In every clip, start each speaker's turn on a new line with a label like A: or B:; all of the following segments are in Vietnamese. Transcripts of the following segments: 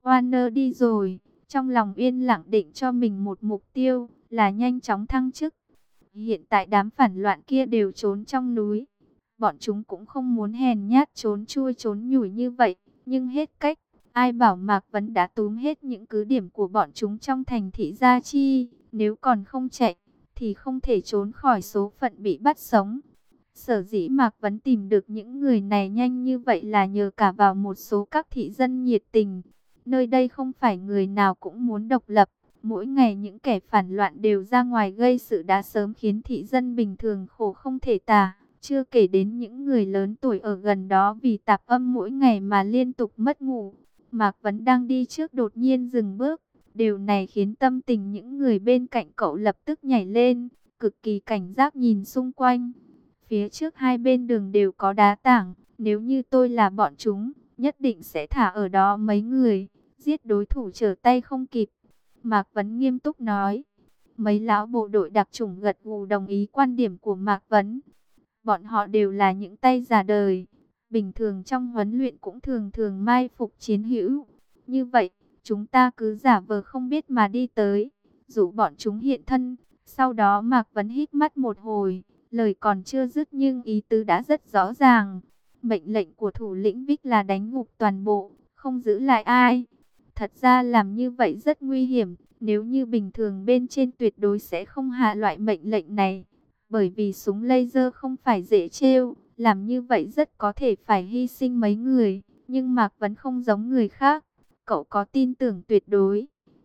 A: Warner đi rồi, trong lòng yên lặng định cho mình một mục tiêu là nhanh chóng thăng chức. Hiện tại đám phản loạn kia đều trốn trong núi. Bọn chúng cũng không muốn hèn nhát trốn chui trốn nhủi như vậy, nhưng hết cách. Ai bảo Mạc Vấn đã túm hết những cứ điểm của bọn chúng trong thành thị Gia Chi, nếu còn không chạy thì không thể trốn khỏi số phận bị bắt sống. Sở dĩ Mạc Vấn tìm được những người này nhanh như vậy là nhờ cả vào một số các thị dân nhiệt tình. Nơi đây không phải người nào cũng muốn độc lập. Mỗi ngày những kẻ phản loạn đều ra ngoài gây sự đã sớm khiến thị dân bình thường khổ không thể tả. Chưa kể đến những người lớn tuổi ở gần đó vì tạp âm mỗi ngày mà liên tục mất ngủ. Mạc Vấn đang đi trước đột nhiên dừng bước. Điều này khiến tâm tình những người bên cạnh cậu lập tức nhảy lên, cực kỳ cảnh giác nhìn xung quanh. Phía trước hai bên đường đều có đá tảng, nếu như tôi là bọn chúng, nhất định sẽ thả ở đó mấy người, giết đối thủ trở tay không kịp. Mạc Vấn nghiêm túc nói. Mấy lão bộ đội đặc chủng gật gù đồng ý quan điểm của Mạc Vấn. Bọn họ đều là những tay già đời, bình thường trong huấn luyện cũng thường thường mai phục chiến hữu. Như vậy, chúng ta cứ giả vờ không biết mà đi tới, dụ bọn chúng hiện thân. Sau đó Mạc Vấn hít mắt một hồi, lời còn chưa dứt nhưng ý tứ đã rất rõ ràng. Mệnh lệnh của thủ lĩnh Vích là đánh gục toàn bộ, không giữ lại ai. Thật ra làm như vậy rất nguy hiểm, nếu như bình thường bên trên tuyệt đối sẽ không hạ loại mệnh lệnh này. Bởi vì súng laser không phải dễ trêu, làm như vậy rất có thể phải hy sinh mấy người. Nhưng Mạc Vấn không giống người khác, cậu có tin tưởng tuyệt đối.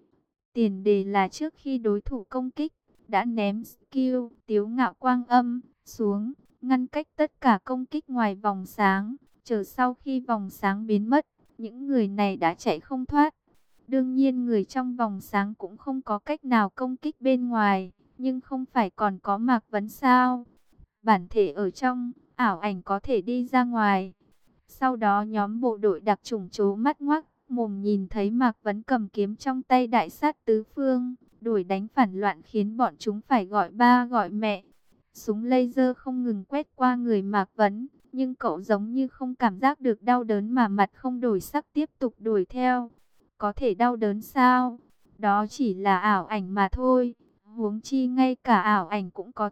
A: Tiền đề là trước khi đối thủ công kích, đã ném skill tiếu ngạo quang âm xuống, ngăn cách tất cả công kích ngoài vòng sáng. Chờ sau khi vòng sáng biến mất, những người này đã chạy không thoát. Đương nhiên người trong vòng sáng cũng không có cách nào công kích bên ngoài, nhưng không phải còn có Mạc Vấn sao? Bản thể ở trong, ảo ảnh có thể đi ra ngoài. Sau đó nhóm bộ đội đặc chủng trố mắt ngoác mồm nhìn thấy Mạc Vấn cầm kiếm trong tay đại sát tứ phương, đuổi đánh phản loạn khiến bọn chúng phải gọi ba gọi mẹ. Súng laser không ngừng quét qua người Mạc Vấn, nhưng cậu giống như không cảm giác được đau đớn mà mặt không đổi sắc tiếp tục đuổi theo. Có thể đau đớn sao? Đó chỉ là ảo ảnh mà thôi. Huống chi ngay cả ảo ảnh cũng có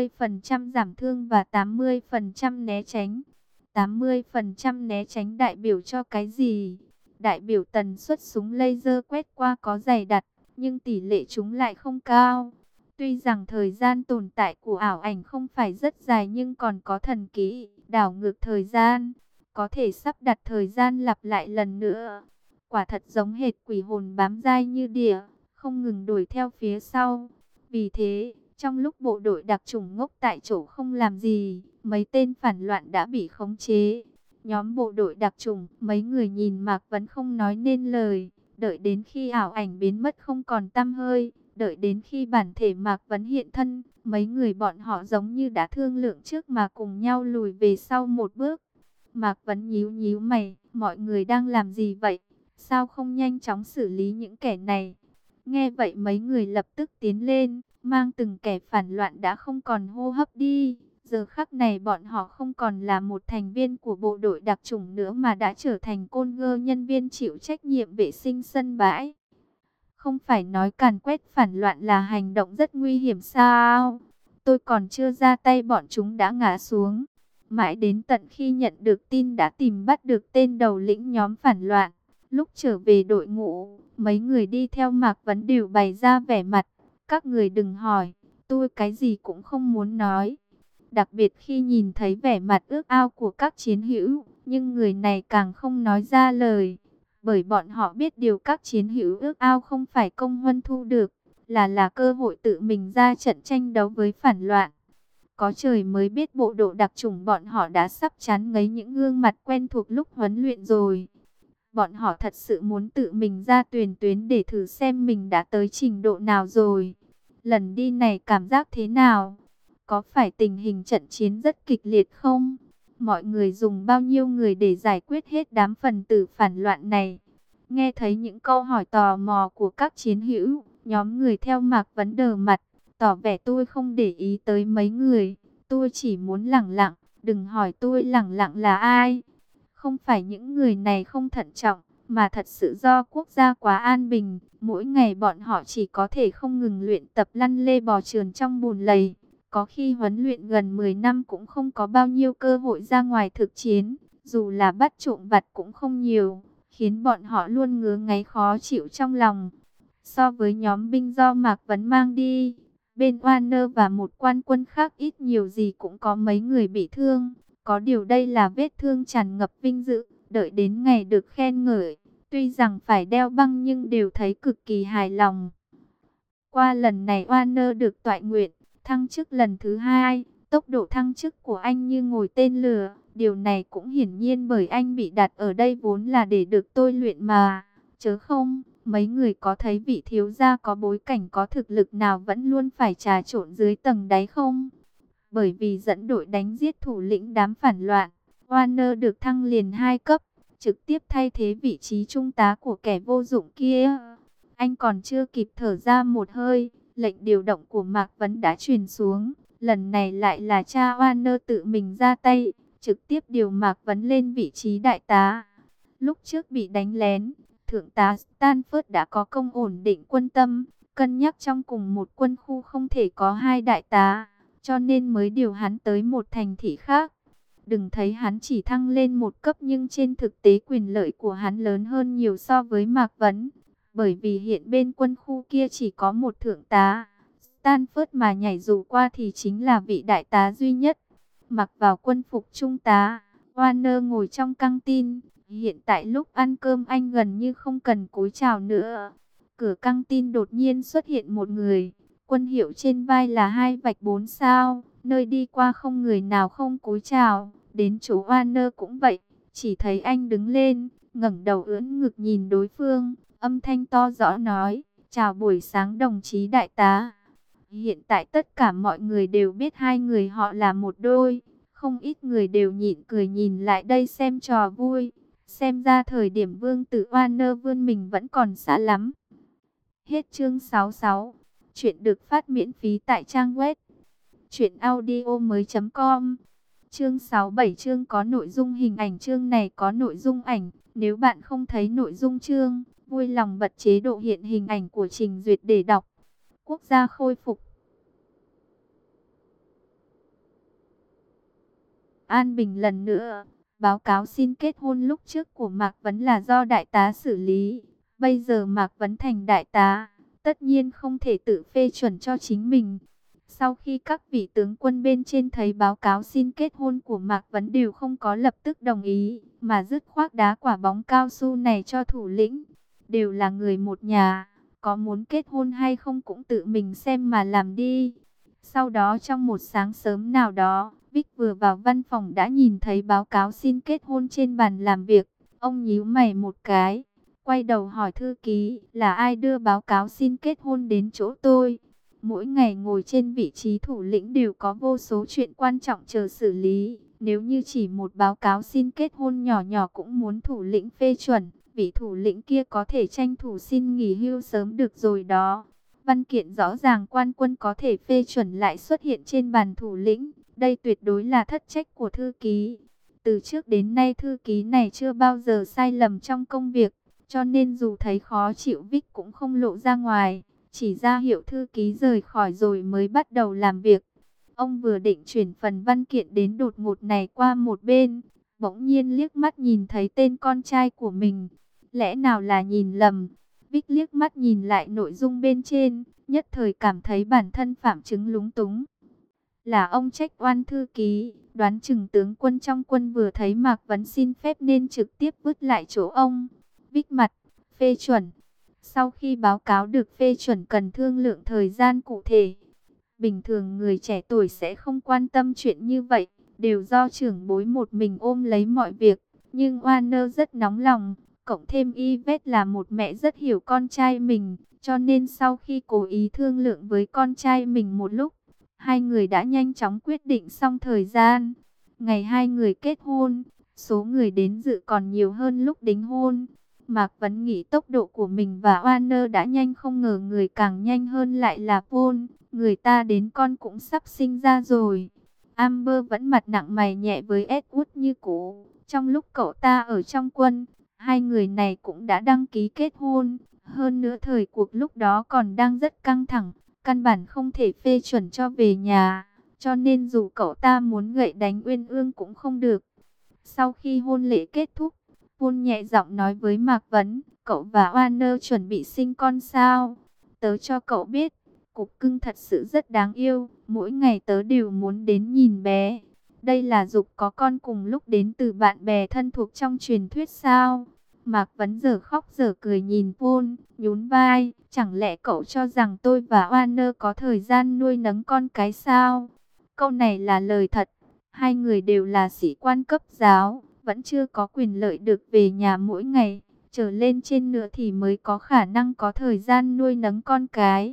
A: 80% giảm thương và 80% né tránh. 80% né tránh đại biểu cho cái gì? Đại biểu tần suất súng laser quét qua có dày đặc, nhưng tỷ lệ chúng lại không cao. Tuy rằng thời gian tồn tại của ảo ảnh không phải rất dài nhưng còn có thần kỹ, đảo ngược thời gian. Có thể sắp đặt thời gian lặp lại lần nữa. Quả thật giống hệt quỷ hồn bám dai như đỉa, không ngừng đuổi theo phía sau. Vì thế, trong lúc bộ đội đặc chủng ngốc tại chỗ không làm gì, mấy tên phản loạn đã bị khống chế. Nhóm bộ đội đặc chủng, mấy người nhìn Mạc Vấn không nói nên lời, đợi đến khi ảo ảnh biến mất không còn tăm hơi, đợi đến khi bản thể Mạc Vấn hiện thân, mấy người bọn họ giống như đã thương lượng trước mà cùng nhau lùi về sau một bước. Mạc Vấn nhíu nhíu mày, mọi người đang làm gì vậy? Sao không nhanh chóng xử lý những kẻ này? Nghe vậy mấy người lập tức tiến lên, mang từng kẻ phản loạn đã không còn hô hấp đi. Giờ khắc này bọn họ không còn là một thành viên của bộ đội đặc chủng nữa mà đã trở thành côn gơ nhân viên chịu trách nhiệm vệ sinh sân bãi. Không phải nói càn quét phản loạn là hành động rất nguy hiểm sao? Tôi còn chưa ra tay bọn chúng đã ngã xuống. Mãi đến tận khi nhận được tin đã tìm bắt được tên đầu lĩnh nhóm phản loạn. Lúc trở về đội ngũ, mấy người đi theo Mạc Vấn đều bày ra vẻ mặt. Các người đừng hỏi, tôi cái gì cũng không muốn nói. Đặc biệt khi nhìn thấy vẻ mặt ước ao của các chiến hữu, nhưng người này càng không nói ra lời. Bởi bọn họ biết điều các chiến hữu ước ao không phải công huân thu được, là cơ hội tự mình ra trận tranh đấu với phản loạn. Có trời mới biết bộ đội đặc chủng bọn họ đã sắp chán ngấy những gương mặt quen thuộc lúc huấn luyện rồi. Bọn họ thật sự muốn tự mình ra tuyển tuyến để thử xem mình đã tới trình độ nào rồi. Lần đi này cảm giác thế nào? Có phải tình hình trận chiến rất kịch liệt không? Mọi người dùng bao nhiêu người để giải quyết hết đám phần tử phản loạn này? Nghe thấy những câu hỏi tò mò của các chiến hữu, nhóm người theo Mạc Vấn đờ mặt, tỏ vẻ tôi không để ý tới mấy người. Tôi chỉ muốn lẳng lặng, đừng hỏi tôi lẳng lặng là ai. Không phải những người này không thận trọng, mà thật sự do quốc gia quá an bình. Mỗi ngày bọn họ chỉ có thể không ngừng luyện tập lăn lê bò trườn trong bùn lầy. Có khi huấn luyện gần 10 năm cũng không có bao nhiêu cơ hội ra ngoài thực chiến. Dù là bắt trộm vặt cũng không nhiều, khiến bọn họ luôn ngứa ngáy khó chịu trong lòng. So với nhóm binh do Mạc Vấn mang đi, bên Warner và một quan quân khác ít nhiều gì cũng có mấy người bị thương. Có điều đây là vết thương tràn ngập vinh dự, đợi đến ngày được khen ngợi. Tuy rằng phải đeo băng nhưng đều thấy cực kỳ hài lòng. Qua lần này Warner được toại nguyện, thăng chức lần thứ 2. Tốc độ thăng chức của anh như ngồi tên lửa. Điều này cũng hiển nhiên bởi anh bị đặt ở đây vốn là để được tôi luyện mà. Chớ không, mấy người có thấy vị thiếu gia có bối cảnh có thực lực nào vẫn luôn phải trà trộn dưới tầng đáy không? Bởi vì dẫn đội đánh giết thủ lĩnh đám phản loạn, Warner được thăng liền 2 cấp, trực tiếp thay thế vị trí trung tá của kẻ vô dụng kia. Anh còn chưa kịp thở ra một hơi, lệnh điều động của Mạc Vấn đã truyền xuống. Lần này lại là cha Warner tự mình ra tay, trực tiếp điều Mạc Vấn lên vị trí đại tá. Lúc trước bị đánh lén, Thượng tá Stanford đã có công ổn định quân tâm, cân nhắc trong cùng một quân khu không thể có 2 đại tá, cho nên mới điều hắn tới một thành thị khác. Đừng thấy hắn chỉ thăng lên một cấp nhưng trên thực tế quyền lợi của hắn lớn hơn nhiều so với Mạc Vấn. Bởi vì hiện bên quân khu kia chỉ có một thượng tá, Stanford mà nhảy dù qua thì chính là vị đại tá duy nhất. Mặc vào quân phục trung tá, Warner ngồi trong căng tin. Hiện tại lúc ăn cơm anh gần như không cần cúi chào nữa. Cửa căng tin đột nhiên xuất hiện một người. Quân hiệu trên vai là 2 vạch 4 sao. Nơi đi qua không người nào không cúi chào. Đến chỗ Warner cũng vậy. Chỉ thấy anh đứng lên, ngẩng đầu ưỡn ngực nhìn đối phương. Âm thanh to rõ nói, chào buổi sáng đồng chí đại tá. Hiện tại tất cả mọi người đều biết hai người họ là một đôi. Không ít người đều nhịn cười nhìn lại đây xem trò vui. Xem ra thời điểm Vương Tử Warner vươn mình vẫn còn xa lắm. Hết chương 66. Chuyện được phát miễn phí tại trang web truyệnaudiomoi.com. Chương 67 chương có nội dung hình ảnh. Chương này có nội dung ảnh. Nếu bạn không thấy nội dung chương, vui lòng bật chế độ hiện hình ảnh của trình duyệt để đọc. Quốc gia khôi phục. An Bình lần nữa. Báo cáo xin kết hôn lúc trước của Mạc Vấn là do đại tá xử lý. Bây giờ Mạc Vấn thành đại tá, tất nhiên không thể tự phê chuẩn cho chính mình. Sau khi các vị tướng quân bên trên thấy báo cáo xin kết hôn của Mạc Vấn đều không có lập tức đồng ý, mà dứt khoát đá quả bóng cao su này cho thủ lĩnh. Đều là người một nhà, có muốn kết hôn hay không cũng tự mình xem mà làm đi. Sau đó trong một sáng sớm nào đó, Vic vừa vào văn phòng đã nhìn thấy báo cáo xin kết hôn trên bàn làm việc. Ông nhíu mày một cái, quay đầu hỏi thư ký là ai đưa báo cáo xin kết hôn đến chỗ tôi. Mỗi ngày ngồi trên vị trí thủ lĩnh đều có vô số chuyện quan trọng chờ xử lý. Nếu như chỉ một báo cáo xin kết hôn nhỏ nhỏ cũng muốn thủ lĩnh phê chuẩn, vị thủ lĩnh kia có thể tranh thủ xin nghỉ hưu sớm được rồi đó. Văn kiện rõ ràng quan quân có thể phê chuẩn lại xuất hiện trên bàn thủ lĩnh. Đây tuyệt đối là thất trách của thư ký. Từ trước đến nay thư ký này chưa bao giờ sai lầm trong công việc. Cho nên dù thấy khó chịu Vic cũng không lộ ra ngoài. Chỉ ra hiệu thư ký rời khỏi rồi mới bắt đầu làm việc. Ông vừa định chuyển phần văn kiện đến đột ngột này qua một bên. Bỗng nhiên liếc mắt nhìn thấy tên con trai của mình. Lẽ nào là nhìn lầm? Vic liếc mắt nhìn lại nội dung bên trên. Nhất thời cảm thấy bản thân phạm chứng lúng túng. Là ông trách oan thư ký, đoán chừng tướng quân trong quân vừa thấy Mạc Vấn xin phép nên trực tiếp vứt lại chỗ ông. Vic mặt, phê chuẩn. Sau khi báo cáo được phê chuẩn cần thương lượng thời gian cụ thể. Bình thường người trẻ tuổi sẽ không quan tâm chuyện như vậy, đều do trưởng bối một mình ôm lấy mọi việc. Nhưng Warner rất nóng lòng, cộng thêm Yvette là một mẹ rất hiểu con trai mình, cho nên sau khi cố ý thương lượng với con trai mình một lúc, hai người đã nhanh chóng quyết định xong thời gian. Ngày hai người kết hôn, số người đến dự còn nhiều hơn lúc đính hôn. Mạc Vấn nghĩ tốc độ của mình và Warner đã nhanh, không ngờ người càng nhanh hơn lại là Paul. Người ta đến con cũng sắp sinh ra rồi. Amber vẫn mặt nặng mày nhẹ với Edward như cũ. Trong lúc cậu ta ở trong quân, Hai người này cũng đã đăng ký kết hôn. Hơn nữa thời cuộc lúc đó còn đang rất căng thẳng, căn bản không thể phê chuẩn cho về nhà. Cho nên dù cậu ta muốn gậy đánh Uyên Ương cũng không được. Sau khi hôn lễ kết thúc, Paul nhẹ giọng nói với Mạc Vấn, cậu và Warner chuẩn bị sinh con sao? Tớ cho cậu biết, cục cưng thật sự rất đáng yêu, mỗi ngày tớ đều muốn đến nhìn bé. Đây là dục có con cùng lúc đến từ bạn bè thân thuộc trong truyền thuyết sao? Mạc Vấn giờ khóc giờ cười nhìn Paul, nhún vai, chẳng lẽ cậu cho rằng tôi và Warner có thời gian nuôi nấng con cái sao? Câu này là lời thật. Hai người đều là sĩ quan cấp giáo, vẫn chưa có quyền lợi được về nhà mỗi ngày. Trở lên trên nữa thì mới có khả năng có thời gian nuôi nấng con cái.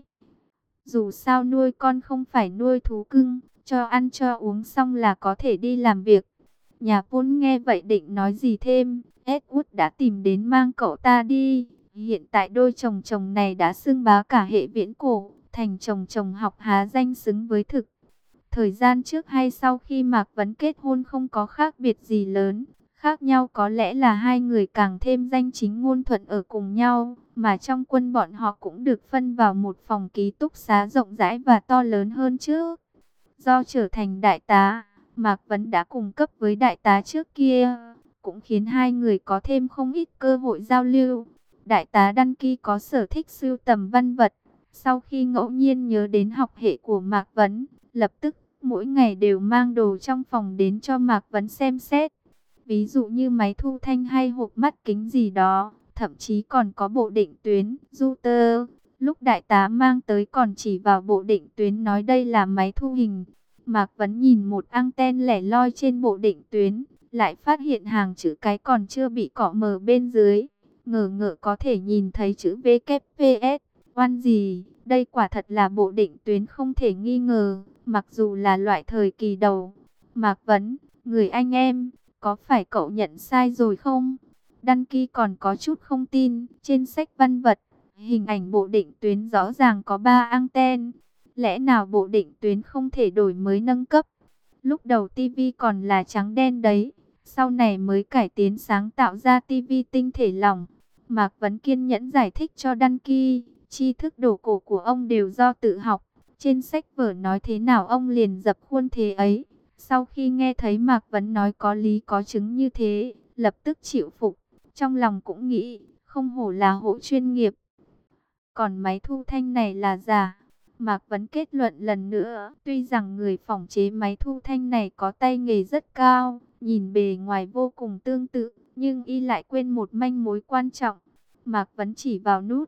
A: Dù sao nuôi con không phải nuôi thú cưng, cho ăn cho uống xong là có thể đi làm việc. Nhà Paul nghe vậy định nói gì thêm, Edward đã tìm đến mang cậu ta đi. Hiện tại đôi chồng chồng này đã xưng bá cả hệ viễn cổ, thành chồng chồng học há danh xứng với thực. Thời gian trước hay sau khi Mạc Vấn kết hôn không có khác biệt gì lớn. Khác nhau có lẽ là hai người càng thêm danh chính ngôn thuận ở cùng nhau. Mà trong quân bọn họ cũng được phân vào một phòng ký túc xá rộng rãi và to lớn hơn trước. Do trở thành đại tá, Mạc Vấn đã cùng cấp với đại tá trước kia. Cũng khiến hai người có thêm không ít cơ hội giao lưu. Đại tá Đăng Kỳ có sở thích sưu tầm văn vật. Sau khi ngẫu nhiên nhớ đến học hệ của Mạc Vấn, lập tức mỗi ngày đều mang đồ trong phòng đến cho Mạc Vấn xem xét. Ví dụ như máy thu thanh hay hộp mắt kính gì đó, thậm chí còn có bộ định tuyến, router. Lúc đại tá mang tới còn chỉ vào bộ định tuyến nói đây là máy thu hình. Mạc Vấn nhìn một anten lẻ loi trên bộ định tuyến, lại phát hiện hàng chữ cái còn chưa bị cọ mờ bên dưới. Ngờ ngợ có thể nhìn thấy chữ WPS, oan gì, đây quả thật là bộ định tuyến không thể nghi ngờ. Mặc dù là loại thời kỳ đầu. Mạc Vấn, người anh em, có phải cậu nhận sai rồi không? Đăng Kỳ còn có chút không tin. Trên sách văn vật, hình ảnh bộ định tuyến rõ ràng có 3 anten. Lẽ nào bộ định tuyến không thể đổi mới nâng cấp? Lúc đầu tivi còn là trắng đen đấy. Sau này mới cải tiến sáng tạo ra tivi tinh thể lỏng. Mạc Vấn kiên nhẫn giải thích cho Đăng Kỳ. Tri thức đồ cổ của ông đều do tự học. Trên sách vở nói thế nào ông liền dập khuôn thế ấy. Sau khi nghe thấy Mạc Vấn nói có lý có chứng như thế, lập tức chịu phục. Trong lòng cũng nghĩ, không hổ là hộ chuyên nghiệp. Còn máy thu thanh này là giả. Mạc Vấn kết luận lần nữa, tuy rằng người phỏng chế máy thu thanh này có tay nghề rất cao, nhìn bề ngoài vô cùng tương tự, nhưng y lại quên một manh mối quan trọng. Mạc Vấn chỉ vào nút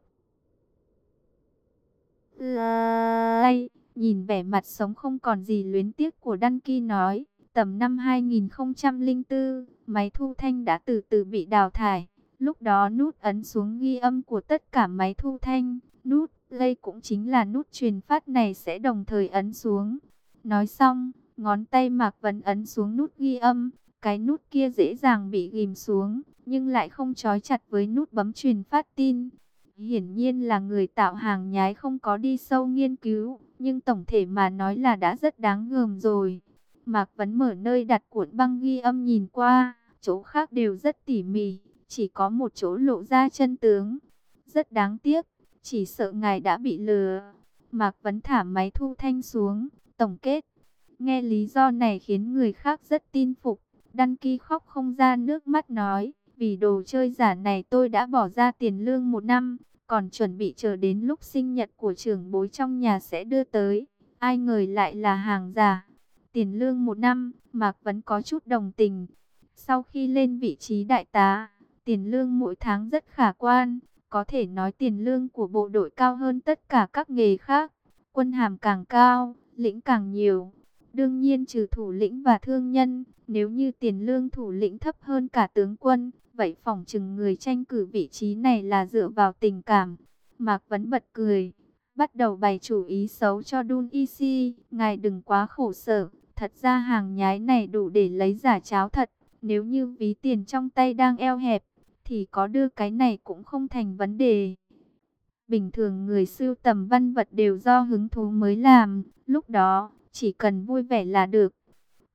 A: Play, nhìn vẻ mặt sống không còn gì luyến tiếc của Đăng Kỳ nói, tầm năm 2004, máy thu thanh đã từ từ bị đào thải. Lúc đó nút ấn xuống ghi âm của tất cả máy thu thanh, nút Play cũng chính là nút truyền phát này sẽ đồng thời ấn xuống. Nói xong, ngón tay Mạc Vấn ấn xuống nút ghi âm, cái nút kia dễ dàng bị ghim xuống, nhưng lại không trói chặt với nút bấm truyền phát tin. Hiển nhiên là người tạo hàng nhái không có đi sâu nghiên cứu, nhưng tổng thể mà nói là đã rất đáng gờm rồi. Mạc Vấn mở nơi đặt cuộn băng ghi âm nhìn qua, chỗ khác đều rất tỉ mỉ, chỉ có một chỗ lộ ra chân tướng. Rất đáng tiếc, chỉ sợ ngài đã bị lừa. Mạc Vấn thả máy thu thanh xuống, tổng kết. Nghe lý do này khiến người khác rất tin phục. Đăng Kỳ khóc không ra nước mắt nói, vì đồ chơi giả này tôi đã bỏ ra tiền lương 1 năm, còn chuẩn bị chờ đến lúc sinh nhật của trưởng bối trong nhà sẽ đưa tới. Ai ngờ lại là hàng giả. Tiền lương 1 năm, Mạc Vấn có chút đồng tình. Sau khi lên vị trí đại tá, tiền lương mỗi tháng rất khả quan. Có thể nói tiền lương của bộ đội cao hơn tất cả các nghề khác. Quân hàm càng cao, lĩnh càng nhiều. Đương nhiên trừ thủ lĩnh và thương nhân, nếu như tiền lương thủ lĩnh thấp hơn cả tướng quân, vậy phỏng chừng người tranh cử vị trí này là dựa vào tình cảm. Mạc Vấn bật cười, bắt đầu bày chủ ý xấu cho Dun Isi. Ngài đừng quá khổ sở, thật ra hàng nhái này đủ để lấy giả cháo thật. Nếu như ví tiền trong tay đang eo hẹp, thì có đưa cái này cũng không thành vấn đề. Bình thường người sưu tầm văn vật đều do hứng thú mới làm, lúc đó chỉ cần vui vẻ là được.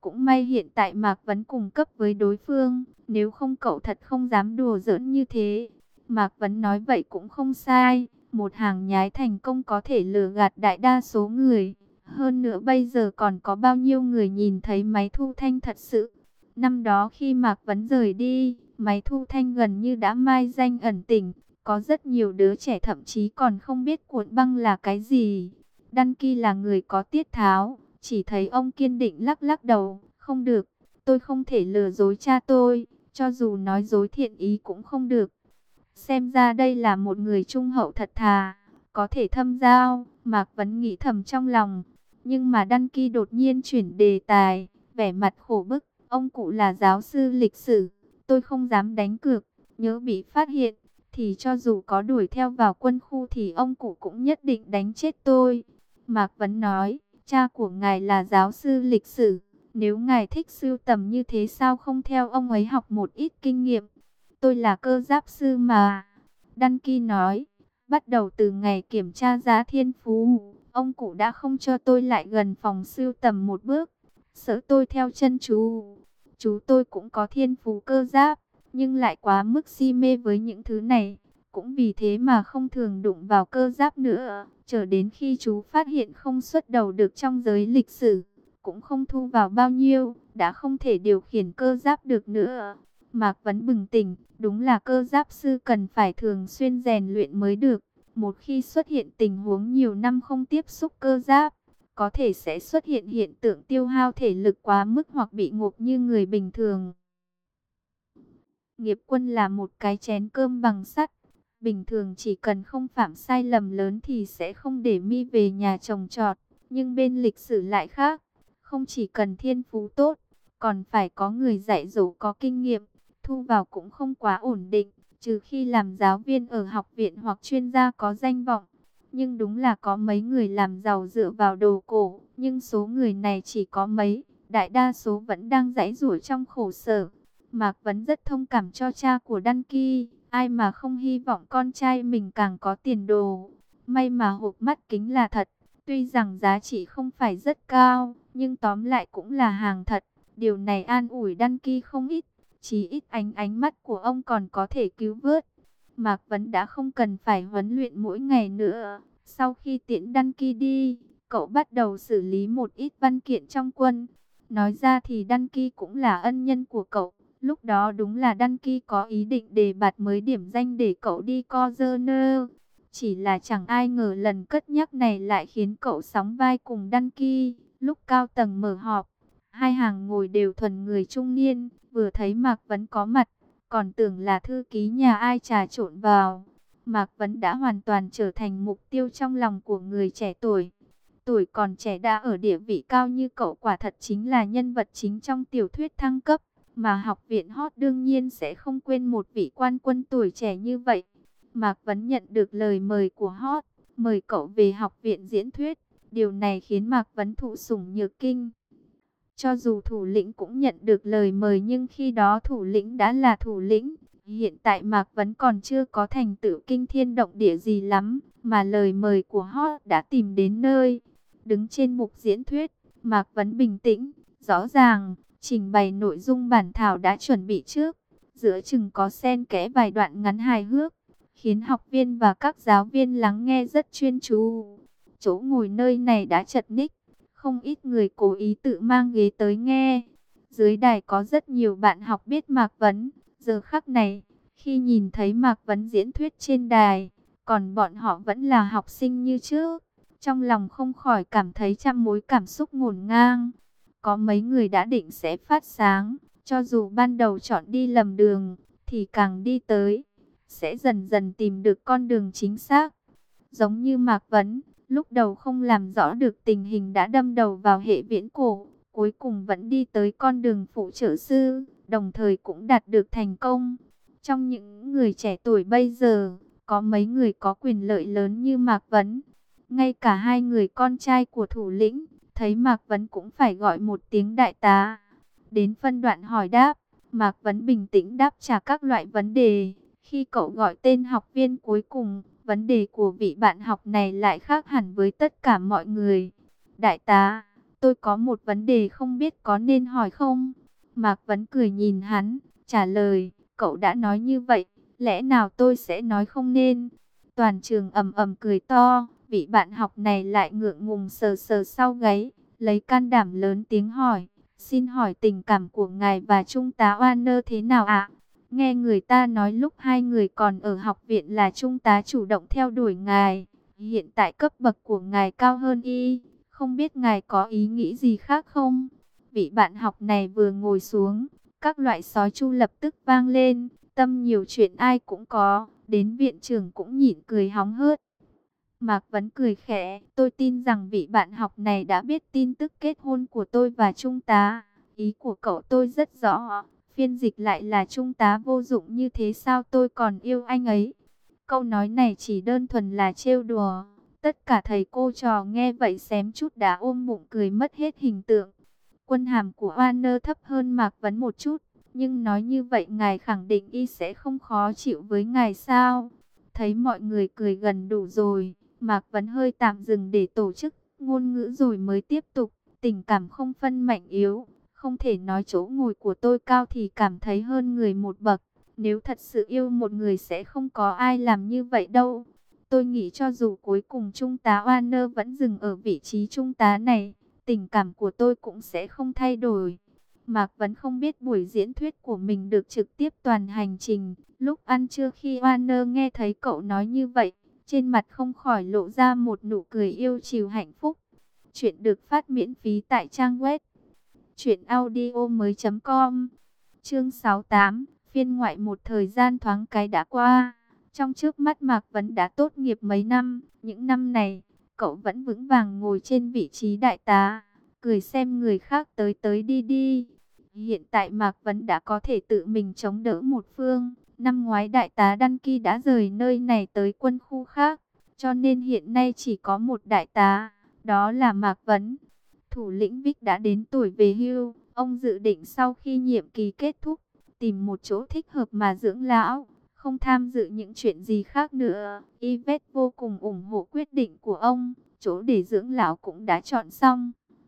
A: Cũng may hiện tại Mạc Vấn cùng cấp với đối phương, nếu không cậu thật không dám đùa giỡn như thế. Mạc Vấn nói vậy cũng không sai, một hàng nhái thành công có thể lừa gạt đại đa số người. Hơn nữa bây giờ còn có bao nhiêu người nhìn thấy máy thu thanh thật sự. Năm đó khi Mạc Vấn rời đi, máy thu thanh gần như đã mai danh ẩn tỉnh. Có rất nhiều đứa trẻ thậm chí còn không biết cuộn băng là cái gì. Đăng Kỳ là người có tiết tháo, chỉ thấy ông kiên định lắc lắc đầu. Không được, tôi không thể lừa dối cha tôi, cho dù nói dối thiện ý cũng không được. Xem ra đây là một người trung hậu thật thà, có thể thâm giao, Mạc Vấn nghĩ thầm trong lòng. Nhưng mà Đăng Kỳ đột nhiên chuyển đề tài, vẻ mặt khổ bức. Ông cụ là giáo sư lịch sử, tôi không dám đánh cược, nhớ bị phát hiện, thì cho dù có đuổi theo vào quân khu thì ông cụ cũng nhất định đánh chết tôi. Mạc Vấn nói, cha của ngài là giáo sư lịch sử, nếu ngài thích sưu tầm như thế sao không theo ông ấy học một ít kinh nghiệm. Tôi là cơ giáp sư mà. Đăng Kỳ nói, bắt đầu từ ngày kiểm tra giá thiên phú, ông cụ đã không cho tôi lại gần phòng sưu tầm một bước. Sợ tôi theo chân chú. Chú tôi cũng có thiên phú cơ giáp, nhưng lại quá mức si mê với những thứ này. Cũng vì thế mà không thường đụng vào cơ giáp nữa. Chờ đến khi chú phát hiện không xuất đầu được trong giới lịch sử, cũng không thu vào bao nhiêu, đã không thể điều khiển cơ giáp được nữa. Mạc Vấn bừng tỉnh, đúng là cơ giáp sư cần phải thường xuyên rèn luyện mới được. Một khi xuất hiện tình huống nhiều năm không tiếp xúc cơ giáp, có thể sẽ xuất hiện hiện tượng tiêu hao thể lực quá mức hoặc bị ngộp như người bình thường. Nghiệp quân là một cái chén cơm bằng sắt. Bình thường chỉ cần không phạm sai lầm lớn thì sẽ không để mi về nhà trồng trọt. Nhưng bên lịch sử lại khác. Không chỉ cần thiên phú tốt, còn phải có người dạy dỗ có kinh nghiệm. Thu vào cũng không quá ổn định, trừ khi làm giáo viên ở học viện hoặc chuyên gia có danh vọng. Nhưng đúng là có mấy người làm giàu dựa vào đồ cổ, nhưng số người này chỉ có mấy, đại đa số vẫn đang giãy giụa trong khổ sở. Mạc Vấn rất thông cảm cho cha của Đăng Kỳ, ai mà không hy vọng con trai mình càng có tiền đồ. May mà hộp mắt kính là thật, tuy rằng giá trị không phải rất cao, nhưng tóm lại cũng là hàng thật. Điều này an ủi Đăng Kỳ không ít, chí ít ánh mắt của ông còn có thể cứu vớt. Mạc Vấn đã không cần phải huấn luyện mỗi ngày nữa. Sau khi tiễn Đăng Kỳ đi, cậu bắt đầu xử lý một ít văn kiện trong quân. Nói ra thì Đăng Kỳ cũng là ân nhân của cậu. Lúc đó đúng là Đăng Kỳ có ý định đề bạt mới điểm danh để cậu đi Corner. Chỉ là chẳng ai ngờ lần cất nhắc này lại khiến cậu sóng vai cùng Đăng Kỳ. Lúc cao tầng mở họp, hai hàng ngồi đều thuần người trung niên, vừa thấy Mạc Vấn có mặt, còn tưởng là thư ký nhà ai trà trộn vào. Mạc Vấn đã hoàn toàn trở thành mục tiêu trong lòng của người trẻ tuổi. Tuổi còn trẻ đã ở địa vị cao như cậu quả thật chính là nhân vật chính trong tiểu thuyết thăng cấp. Mà học viện hot đương nhiên sẽ không quên một vị quan quân tuổi trẻ như vậy. Mạc Vấn nhận được lời mời của hot, mời cậu về học viện diễn thuyết. Điều này khiến Mạc Vấn thụ sủng nhược kinh. Cho dù thủ lĩnh cũng nhận được lời mời nhưng khi đó thủ lĩnh đã là thủ lĩnh. Hiện tại Mạc Vấn còn chưa có thành tựu kinh thiên động địa gì lắm, mà lời mời của hot đã tìm đến nơi. Đứng trên mục diễn thuyết, Mạc Vấn bình tĩnh, rõ ràng, trình bày nội dung bản thảo đã chuẩn bị trước. Giữa chừng có xen kẽ vài đoạn ngắn hài hước, khiến học viên và các giáo viên lắng nghe rất chuyên chú. Chỗ ngồi nơi này đã chật ních, không ít người cố ý tự mang ghế tới nghe. Dưới đài có rất nhiều bạn học biết Mạc Vấn. Giờ khắc này, khi nhìn thấy Mạc Vấn diễn thuyết trên đài, còn bọn họ vẫn là học sinh như trước, trong lòng không khỏi cảm thấy trăm mối cảm xúc ngổn ngang. Có mấy người đã định sẽ phát sáng, cho dù ban đầu chọn đi lầm đường, thì càng đi tới, sẽ dần dần tìm được con đường chính xác. Giống như Mạc Vấn, lúc đầu không làm rõ được tình hình đã đâm đầu vào hệ viễn cổ, cuối cùng vẫn đi tới con đường phụ trợ sư, đồng thời cũng đạt được thành công. Trong những người trẻ tuổi bây giờ, có mấy người có quyền lợi lớn như Mạc Vấn. Ngay cả hai người con trai của thủ lĩnh, thấy Mạc Vấn cũng phải gọi một tiếng đại tá. Đến phân đoạn hỏi đáp, Mạc Vấn bình tĩnh đáp trả các loại vấn đề. Khi cậu gọi tên học viên cuối cùng, vấn đề của vị bạn học này lại khác hẳn với tất cả mọi người. Đại tá, tôi có một vấn đề không biết có nên hỏi không? Mạc Vấn cười nhìn hắn, trả lời, cậu đã nói như vậy, lẽ nào tôi sẽ nói không nên? Toàn trường ầm ầm cười to, vị bạn học này lại ngượng ngùng sờ sờ sau gáy, lấy can đảm lớn tiếng hỏi, xin hỏi tình cảm của ngài và Trung tá Warner thế nào ạ? Nghe người ta nói lúc hai người còn ở học viện là Trung tá chủ động theo đuổi ngài, hiện tại cấp bậc của ngài cao hơn y, không biết ngài có ý nghĩ gì khác không? Vị bạn học này vừa ngồi xuống, các loại sói chu lập tức vang lên, tâm nhiều chuyện ai cũng có, đến viện trưởng cũng nhịn cười hóng hớt. Mạc Vấn cười khẽ, tôi tin rằng vị bạn học này đã biết tin tức kết hôn của tôi và Trung tá. Ý của cậu tôi rất rõ, phiên dịch lại là Trung tá vô dụng như thế sao tôi còn yêu anh ấy. Câu nói này chỉ đơn thuần là trêu đùa. Tất cả thầy cô trò nghe vậy xém chút đã ôm bụng cười mất hết hình tượng. Quân hàm của Warner thấp hơn Mạc Vấn một chút, nhưng nói như vậy ngài khẳng định y sẽ không khó chịu với ngài sao? Thấy mọi người cười gần đủ rồi, Mạc Vấn hơi tạm dừng để tổ chức ngôn ngữ rồi mới tiếp tục. Tình cảm không phân mạnh yếu, không thể nói chỗ ngồi của tôi cao thì cảm thấy hơn người một bậc. Nếu thật sự yêu một người sẽ không có ai làm như vậy đâu. Tôi nghĩ cho dù cuối cùng Trung tá Warner vẫn dừng ở vị trí Trung tá này, tình cảm của tôi cũng sẽ không thay đổi. Mạc Vấn không biết buổi diễn thuyết của mình được trực tiếp toàn hành trình. Lúc ăn trưa khi Warner nghe thấy cậu nói như vậy, trên mặt không khỏi lộ ra một nụ cười yêu chiều hạnh phúc. Chuyện được phát miễn phí tại trang web truyệnaudiomoi.com. Chương 68, phiên ngoại một thời gian thoáng cái đã qua. Trong trước mắt Mạc Vấn đã tốt nghiệp mấy năm, những năm này, cậu vẫn vững vàng ngồi trên vị trí đại tá, cười xem người khác tới tới đi đi. Hiện tại Mạc Vấn đã có thể tự mình chống đỡ một phương. Năm ngoái đại tá Đăng Kỳ đã rời nơi này tới quân khu khác, cho nên hiện nay chỉ có một đại tá, đó là Mạc Vấn. Thủ lĩnh Vic đã đến tuổi về hưu, ông dự định sau khi nhiệm kỳ kết thúc, tìm một chỗ thích hợp mà dưỡng lão, không tham dự những chuyện gì khác nữa. Yvette vô cùng ủng hộ quyết định của ông, chỗ để dưỡng lão cũng đã chọn xong.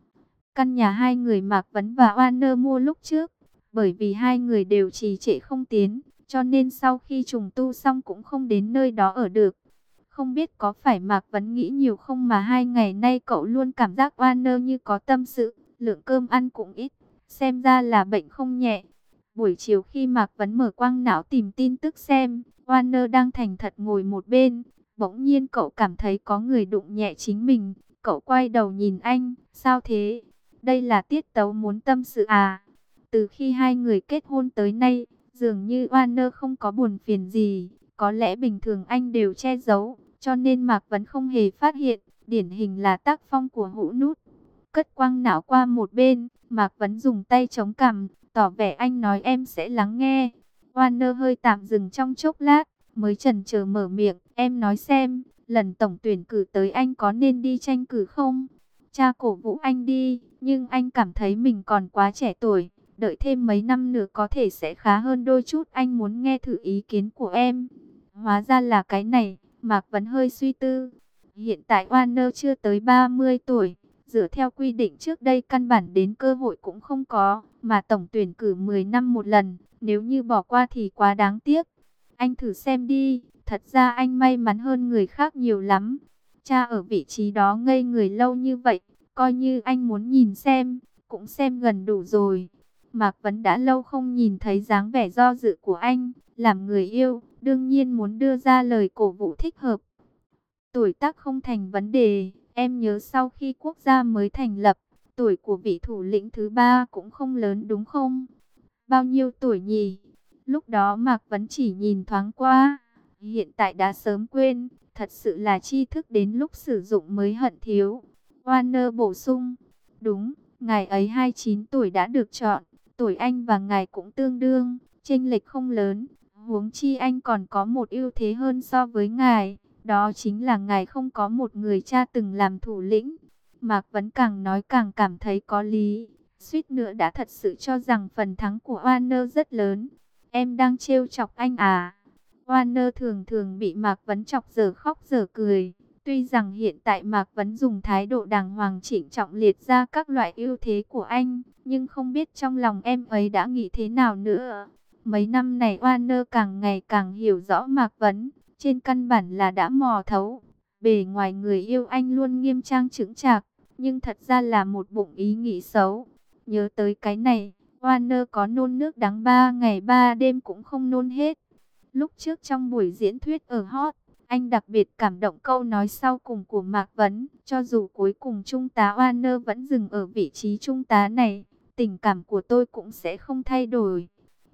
A: Căn nhà hai người Mạc Vấn và Warner mua lúc trước, bởi vì hai người đều trì trệ không tiến, cho nên sau khi trùng tu xong cũng không đến nơi đó ở được. Không biết có phải Mạc Vấn nghĩ nhiều không mà 2 ngày nay cậu luôn cảm giác Warner như có tâm sự, lượng cơm ăn cũng ít, xem ra là bệnh không nhẹ. Buổi chiều khi Mạc Vấn mở quang não tìm tin tức xem, Warner đang thành thật ngồi một bên, bỗng nhiên cậu cảm thấy có người đụng nhẹ chính mình, cậu quay đầu nhìn anh, sao thế? Đây là Tiết Tấu muốn tâm sự à? Từ khi hai người kết hôn tới nay, dường như Warner không có buồn phiền gì, có lẽ bình thường anh đều che giấu, cho nên Mạc Vấn không hề phát hiện, điển hình là tác phong của Hũ Nút. Cất quang não qua một bên, Mạc Vấn dùng tay chống cằm, tỏ vẻ anh nói em sẽ lắng nghe. Warner hơi tạm dừng trong chốc lát, mới chần chờ mở miệng, em nói xem, lần tổng tuyển cử tới anh có nên đi tranh cử không? Cha cổ vũ anh đi, nhưng anh cảm thấy mình còn quá trẻ tuổi, đợi thêm mấy năm nữa có thể sẽ khá hơn đôi chút, anh muốn nghe thử ý kiến của em. Hóa ra là cái này, Mạc Vấn hơi suy tư. Hiện tại Warner chưa tới 30 tuổi, dựa theo quy định trước đây căn bản đến cơ hội cũng không có, mà tổng tuyển cử 10 năm một lần, nếu như bỏ qua thì quá đáng tiếc. Anh thử xem đi, thật ra anh may mắn hơn người khác nhiều lắm. Cha ở vị trí đó ngây người lâu như vậy, coi như anh muốn nhìn xem, cũng xem gần đủ rồi. Mạc Vấn đã lâu không nhìn thấy dáng vẻ do dự của anh, làm người yêu, đương nhiên muốn đưa ra lời cổ vũ thích hợp. Tuổi tác không thành vấn đề, em nhớ sau khi quốc gia mới thành lập, tuổi của vị thủ lĩnh thứ ba cũng không lớn đúng không? Bao nhiêu tuổi nhỉ? Lúc đó Mạc Vấn chỉ nhìn thoáng qua, hiện tại đã sớm quên, thật sự là tri thức đến lúc sử dụng mới hận thiếu. Warner bổ sung, đúng, ngài ấy 29 tuổi đã được chọn, tuổi anh và ngài cũng tương đương, chênh lệch không lớn, huống chi anh còn có một ưu thế hơn so với ngài, đó chính là ngài không có một người cha từng làm thủ lĩnh. Mạc Vấn càng nói càng cảm thấy có lý, suýt nữa đã thật sự cho rằng phần thắng của Warner rất lớn. Em đang trêu chọc anh à? Warner thường thường bị Mạc Vấn chọc giờ khóc giờ cười, Tuy rằng hiện tại Mạc Vấn dùng thái độ đàng hoàng chỉnh trọng liệt ra các loại ưu thế của anh, nhưng không biết trong lòng em ấy đã nghĩ thế nào nữa. Mấy năm này Warner càng ngày càng hiểu rõ Mạc Vấn, trên căn bản là đã mò thấu. Bề ngoài người yêu anh luôn nghiêm trang chững chạc, nhưng thật ra là một bụng ý nghĩ xấu. Nhớ tới cái này, Warner có nôn nước đắng 3 ngày 3 đêm cũng không nôn hết. Lúc trước trong buổi diễn thuyết ở Hot, anh đặc biệt cảm động câu nói sau cùng của Mạc Vấn. Cho dù cuối cùng Trung tá Warner vẫn dừng ở vị trí Trung tá này, tình cảm của tôi cũng sẽ không thay đổi.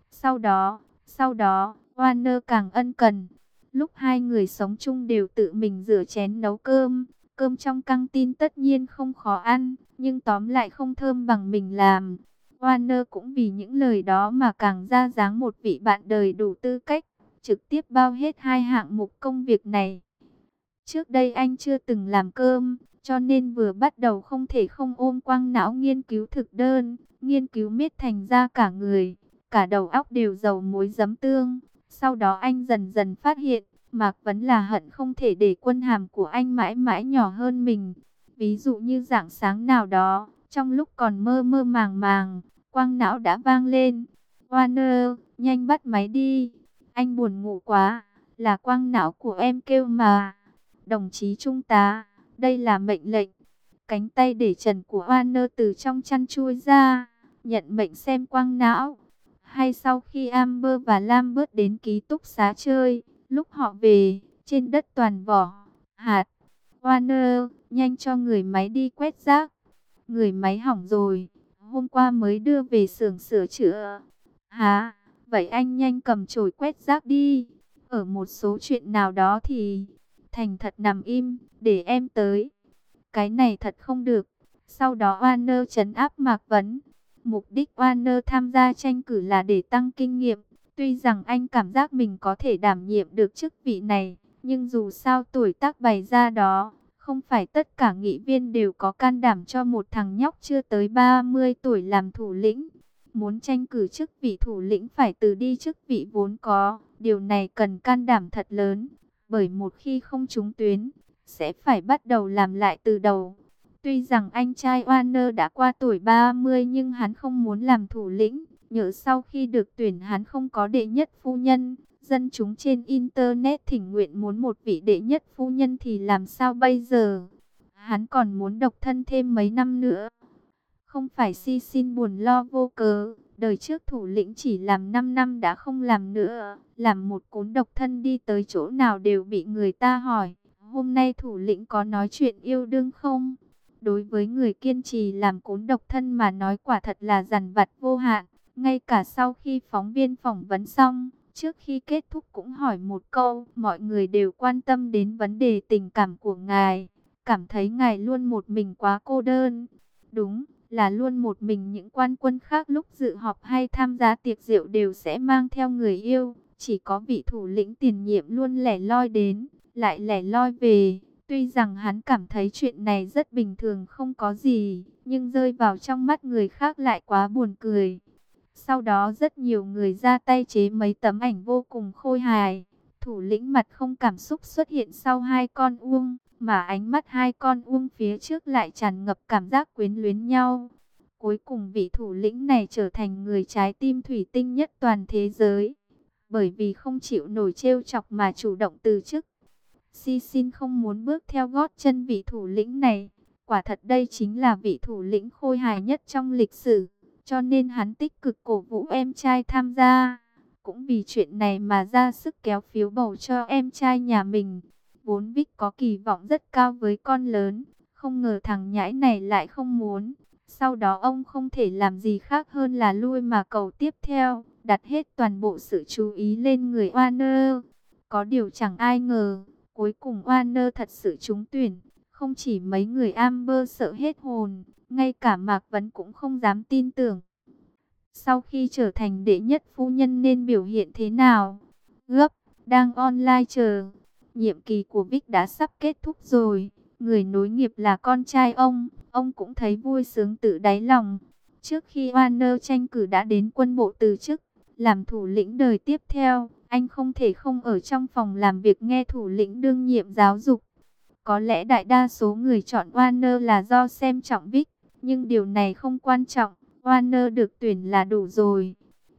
A: Sau đó, Warner càng ân cần. Lúc hai người sống chung đều tự mình rửa chén nấu cơm. Cơm trong căng tin tất nhiên không khó ăn, nhưng tóm lại không thơm bằng mình làm. Warner cũng vì những lời đó mà càng ra dáng một vị bạn đời đủ tư cách, trực tiếp bao hết hai hạng mục công việc này. Trước đây anh chưa từng làm cơm, cho nên vừa bắt đầu không thể không ôm quang não nghiên cứu thực đơn, nghiên cứu miết thành ra cả người, cả đầu óc đều dầu muối giấm tương. Sau đó anh dần dần phát hiện, Mạc Vấn là hận không thể để quân hàm của anh mãi mãi nhỏ hơn mình. Ví dụ như rạng sáng nào đó, trong lúc còn mơ mơ màng màng, quang não đã vang lên. Warner, nhanh bắt máy đi. Anh buồn ngủ quá, là quang não của em kêu mà. Đồng chí Trung tá, đây là mệnh lệnh. Cánh tay để trần của Warner từ trong chăn chui ra, nhận mệnh xem quang não. Hay sau khi Amber và Lambert đến ký túc xá chơi, lúc họ về, trên đất toàn vỏ, hạt. Warner, nhanh cho người máy đi quét rác. Người máy hỏng rồi, hôm qua mới đưa về xưởng sửa chữa. Hả? Vậy anh nhanh cầm chổi quét rác đi. Ở một số chuyện nào đó thì thành thật nằm im, để em tới. Cái này thật không được. Sau đó Warner trấn áp Mạc Vấn. Mục đích Warner tham gia tranh cử là để tăng kinh nghiệm. Tuy rằng anh cảm giác mình có thể đảm nhiệm được chức vị này, nhưng dù sao tuổi tác bày ra đó, không phải tất cả nghị viên đều có can đảm cho một thằng nhóc chưa tới 30 tuổi làm thủ lĩnh. Muốn tranh cử chức vị thủ lĩnh phải từ đi chức vị vốn có, điều này cần can đảm thật lớn, bởi một khi không trúng tuyến, sẽ phải bắt đầu làm lại từ đầu. Tuy rằng anh trai Warner đã qua tuổi 30 nhưng hắn không muốn làm thủ lĩnh, nhỡ sau khi được tuyển hắn không có đệ nhất phu nhân. Dân chúng trên Internet thỉnh nguyện muốn một vị đệ nhất phu nhân thì làm sao bây giờ? Hắn còn muốn độc thân thêm mấy năm nữa. Không phải si xin buồn lo vô cớ, đời trước thủ lĩnh chỉ làm 5 năm đã không làm nữa. Làm một cún độc thân đi tới chỗ nào đều bị người ta hỏi, hôm nay thủ lĩnh có nói chuyện yêu đương không? Đối với người kiên trì làm cún độc thân mà nói quả thật là dằn vặt vô hạn. Ngay cả sau khi phóng viên phỏng vấn xong, trước khi kết thúc cũng hỏi một câu, mọi người đều quan tâm đến vấn đề tình cảm của ngài. Cảm thấy ngài luôn một mình quá cô đơn. Đúng, là luôn một mình. Những quan quân khác lúc dự họp hay tham gia tiệc rượu đều sẽ mang theo người yêu. Chỉ có vị thủ lĩnh tiền nhiệm luôn lẻ loi đến, lại lẻ loi về. Tuy rằng hắn cảm thấy chuyện này rất bình thường không có gì, nhưng rơi vào trong mắt người khác lại quá buồn cười. Sau đó rất nhiều người ra tay chế mấy tấm ảnh vô cùng khôi hài. Thủ lĩnh mặt không cảm xúc xuất hiện sau hai con uông, mà ánh mắt hai con uông phía trước lại tràn ngập cảm giác quyến luyến nhau. Cuối cùng vị thủ lĩnh này trở thành người trái tim thủy tinh nhất toàn thế giới, bởi vì không chịu nổi trêu chọc mà chủ động từ chức. Si xin không muốn bước theo gót chân vị thủ lĩnh này. Quả thật đây chính là vị thủ lĩnh khôi hài nhất trong lịch sử, cho nên hắn tích cực cổ vũ em trai tham gia. Cũng vì chuyện này mà ra sức kéo phiếu bầu cho em trai nhà mình. Vốn Vic có kỳ vọng rất cao với con lớn, không ngờ thằng nhãi này lại không muốn. Sau đó ông không thể làm gì khác hơn là lui mà cầu tiếp theo, đặt hết toàn bộ sự chú ý lên người Warner. Có điều chẳng ai ngờ, cuối cùng Warner thật sự trúng tuyển. Không chỉ mấy người Amber sợ hết hồn, ngay cả Mạc Vấn cũng không dám tin tưởng. Sau khi trở thành đệ nhất phu nhân nên biểu hiện thế nào? Gấp, đang online chờ. Nhiệm kỳ của Vic đã sắp kết thúc rồi. Người nối nghiệp là con trai ông cũng thấy vui sướng tự đáy lòng. Trước khi Warner tranh cử đã đến quân bộ từ chức, làm thủ lĩnh đời tiếp theo, anh không thể không ở trong phòng làm việc nghe thủ lĩnh đương nhiệm giáo dục. Có lẽ đại đa số người chọn Warner là do xem trọng Vic, nhưng điều này không quan trọng, Warner được tuyển là đủ rồi.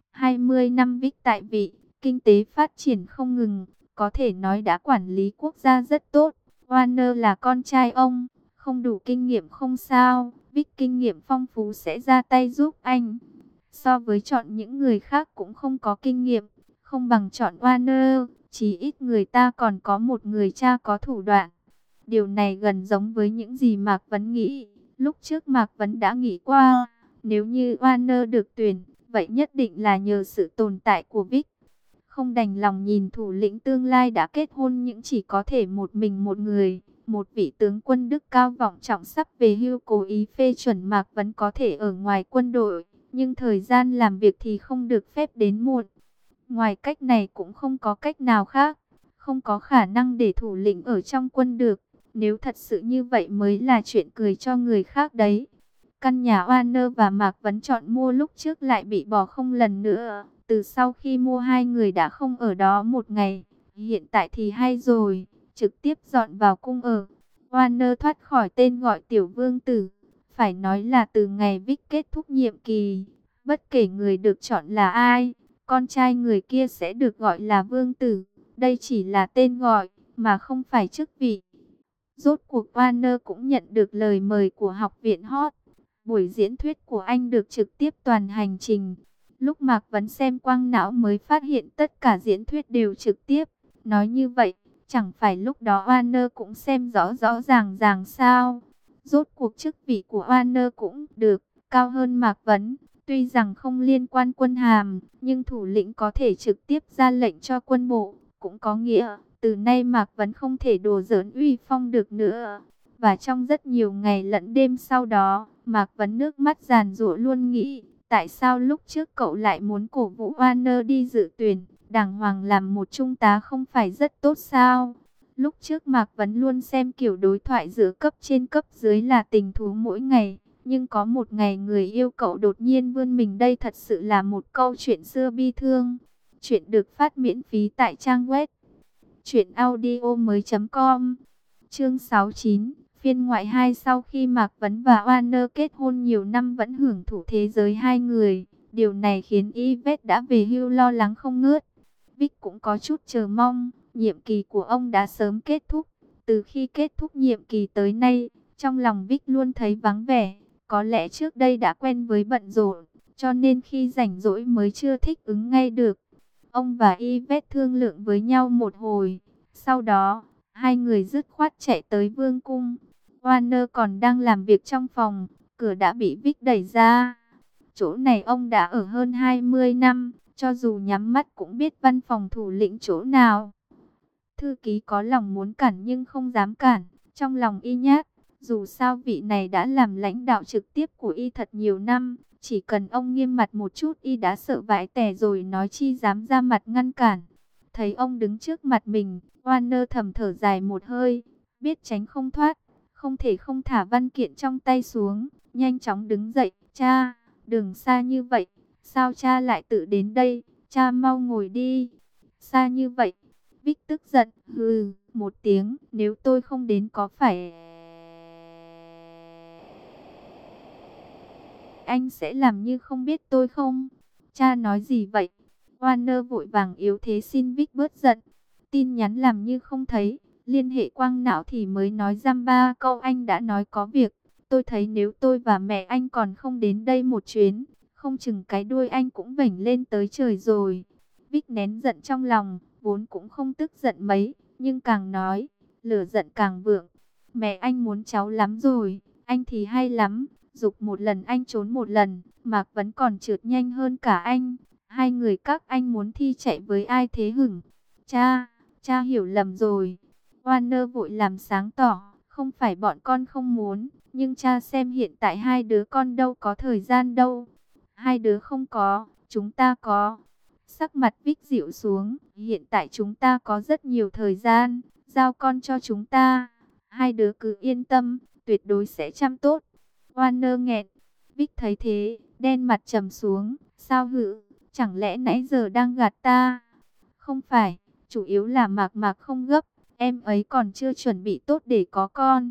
A: 20 năm Vic tại vị, kinh tế phát triển không ngừng, có thể nói đã quản lý quốc gia rất tốt. Warner là con trai ông, không đủ kinh nghiệm không sao, Vic kinh nghiệm phong phú sẽ ra tay giúp anh. So với chọn những người khác cũng không có kinh nghiệm, không bằng chọn Warner, chí ít người ta còn có một người cha có thủ đoạn. Điều này gần giống với những gì Mạc Vấn nghĩ. Lúc trước Mạc Vấn đã nghĩ qua, nếu như Warner được tuyển, vậy nhất định là nhờ sự tồn tại của Vic. Không đành lòng nhìn thủ lĩnh tương lai đã kết hôn nhưng chỉ có thể một mình một người. Một vị tướng quân đức cao vọng trọng sắp về hưu cố ý phê chuẩn Mạc Vấn có thể ở ngoài quân đội, nhưng thời gian làm việc thì không được phép đến muộn. Ngoài cách này cũng không có cách nào khác, không có khả năng để thủ lĩnh ở trong quân được. Nếu thật sự như vậy mới là chuyện cười cho người khác đấy. Căn nhà Warner và Mạc Vấn chọn mua lúc trước lại bị bỏ không lần nữa. Từ sau khi mua hai người đã không ở đó một ngày. Hiện tại thì hay rồi, trực tiếp dọn vào cung ở. Warner thoát khỏi tên gọi tiểu vương tử. Phải nói là từ ngày Vic kết thúc nhiệm kỳ, bất kể người được chọn là ai, con trai người kia sẽ được gọi là vương tử. Đây chỉ là tên gọi, mà không phải chức vị. Rốt cuộc Warner cũng nhận được lời mời của học viện Hot. Buổi diễn thuyết của anh được trực tiếp toàn hành trình. Lúc Mạc Vấn xem quang não mới phát hiện tất cả diễn thuyết đều trực tiếp. Nói như vậy, chẳng phải lúc đó Warner cũng xem rõ rõ ràng ràng sao? Rốt cuộc chức vị của Warner cũng được cao hơn Mạc Vấn. Tuy rằng không liên quan quân hàm, nhưng thủ lĩnh có thể trực tiếp ra lệnh cho quân bộ. Cũng có nghĩa, từ nay Mạc Vấn không thể đùa giỡn uy phong được nữa. Và trong rất nhiều ngày lẫn đêm sau đó, Mạc Vấn nước mắt giàn giụa luôn nghĩ, tại sao lúc trước cậu lại muốn cổ vũ Warner đi dự tuyển, đàng hoàng làm một trung tá không phải rất tốt sao? Lúc trước Mạc Vấn luôn xem kiểu đối thoại giữa cấp trên cấp dưới là tình thú mỗi ngày. Nhưng có một ngày người yêu cậu đột nhiên vươn mình, đây thật sự là một câu chuyện xưa bi thương. Chuyện được phát miễn phí tại trang web truyệnaudiomoi.com. Chương 69, phiên ngoại 2. Sau khi Mạc Vấn và Warner kết hôn nhiều năm vẫn hưởng thụ thế giới hai người, điều này khiến Yvette đã về hưu lo lắng không ngớt. Vic cũng có chút chờ mong, nhiệm kỳ của ông đã sớm kết thúc. Từ khi kết thúc nhiệm kỳ tới nay, trong lòng Vic luôn thấy vắng vẻ. Có lẽ trước đây đã quen với bận rộn, cho nên khi rảnh rỗi mới chưa thích ứng ngay được. Ông và Yvette thương lượng với nhau một hồi, sau đó hai người dứt khoát chạy tới vương cung. Warner còn đang làm việc trong phòng, cửa đã bị Vic đẩy ra. Chỗ này ông đã ở hơn 20 năm, cho dù nhắm mắt cũng biết văn phòng thủ lĩnh chỗ nào. Thư ký có lòng muốn cản nhưng không dám cản, trong lòng y nhát. Dù sao vị này đã làm lãnh đạo trực tiếp của y thật nhiều năm, chỉ cần ông nghiêm mặt một chút y đã sợ vãi tè rồi nói chi dám ra mặt ngăn cản. Thấy ông đứng trước mặt mình, Warner thầm thở dài một hơi, biết tránh không thoát, không thể không thả văn kiện trong tay xuống, nhanh chóng đứng dậy. Cha, đường xa như vậy, sao cha lại tự đến đây, cha mau ngồi đi. Xa như vậy, Vic tức giận, hừ, một tiếng, nếu tôi không đến có phải anh sẽ làm như không biết tôi không? Cha nói gì vậy? Warner vội vàng yếu thế xin Vic bớt giận. Tin nhắn làm như không thấy, liên hệ quang não thì mới nói dăm ba câu anh đã nói có việc. Tôi thấy nếu tôi và mẹ anh còn không đến đây một chuyến, không chừng cái đuôi anh cũng vểnh lên tới trời rồi. Vic nén giận trong lòng, vốn cũng không tức giận mấy, nhưng càng nói, lửa giận càng vượng. Mẹ anh muốn cháu lắm rồi, anh thì hay lắm. Giục một lần anh trốn một lần, Mạc Vấn còn trượt nhanh hơn cả anh. Hai người các anh muốn thi chạy với ai thế hửng? Cha hiểu lầm rồi. Warner vội làm sáng tỏ, không phải bọn con không muốn, nhưng cha xem hiện tại hai đứa con đâu có thời gian đâu. Hai đứa không có, chúng ta có. Sắc mặt Vic dịu xuống, hiện tại chúng ta có rất nhiều thời gian, giao con cho chúng ta. Hai đứa cứ yên tâm, tuyệt đối sẽ chăm tốt. Warner nghẹn, Vic thấy thế, đen mặt trầm xuống, sao hử, chẳng lẽ nãy giờ đang gạt ta? Không phải, chủ yếu là Mạc Mạc không gấp, Em ấy còn chưa chuẩn bị tốt để có con.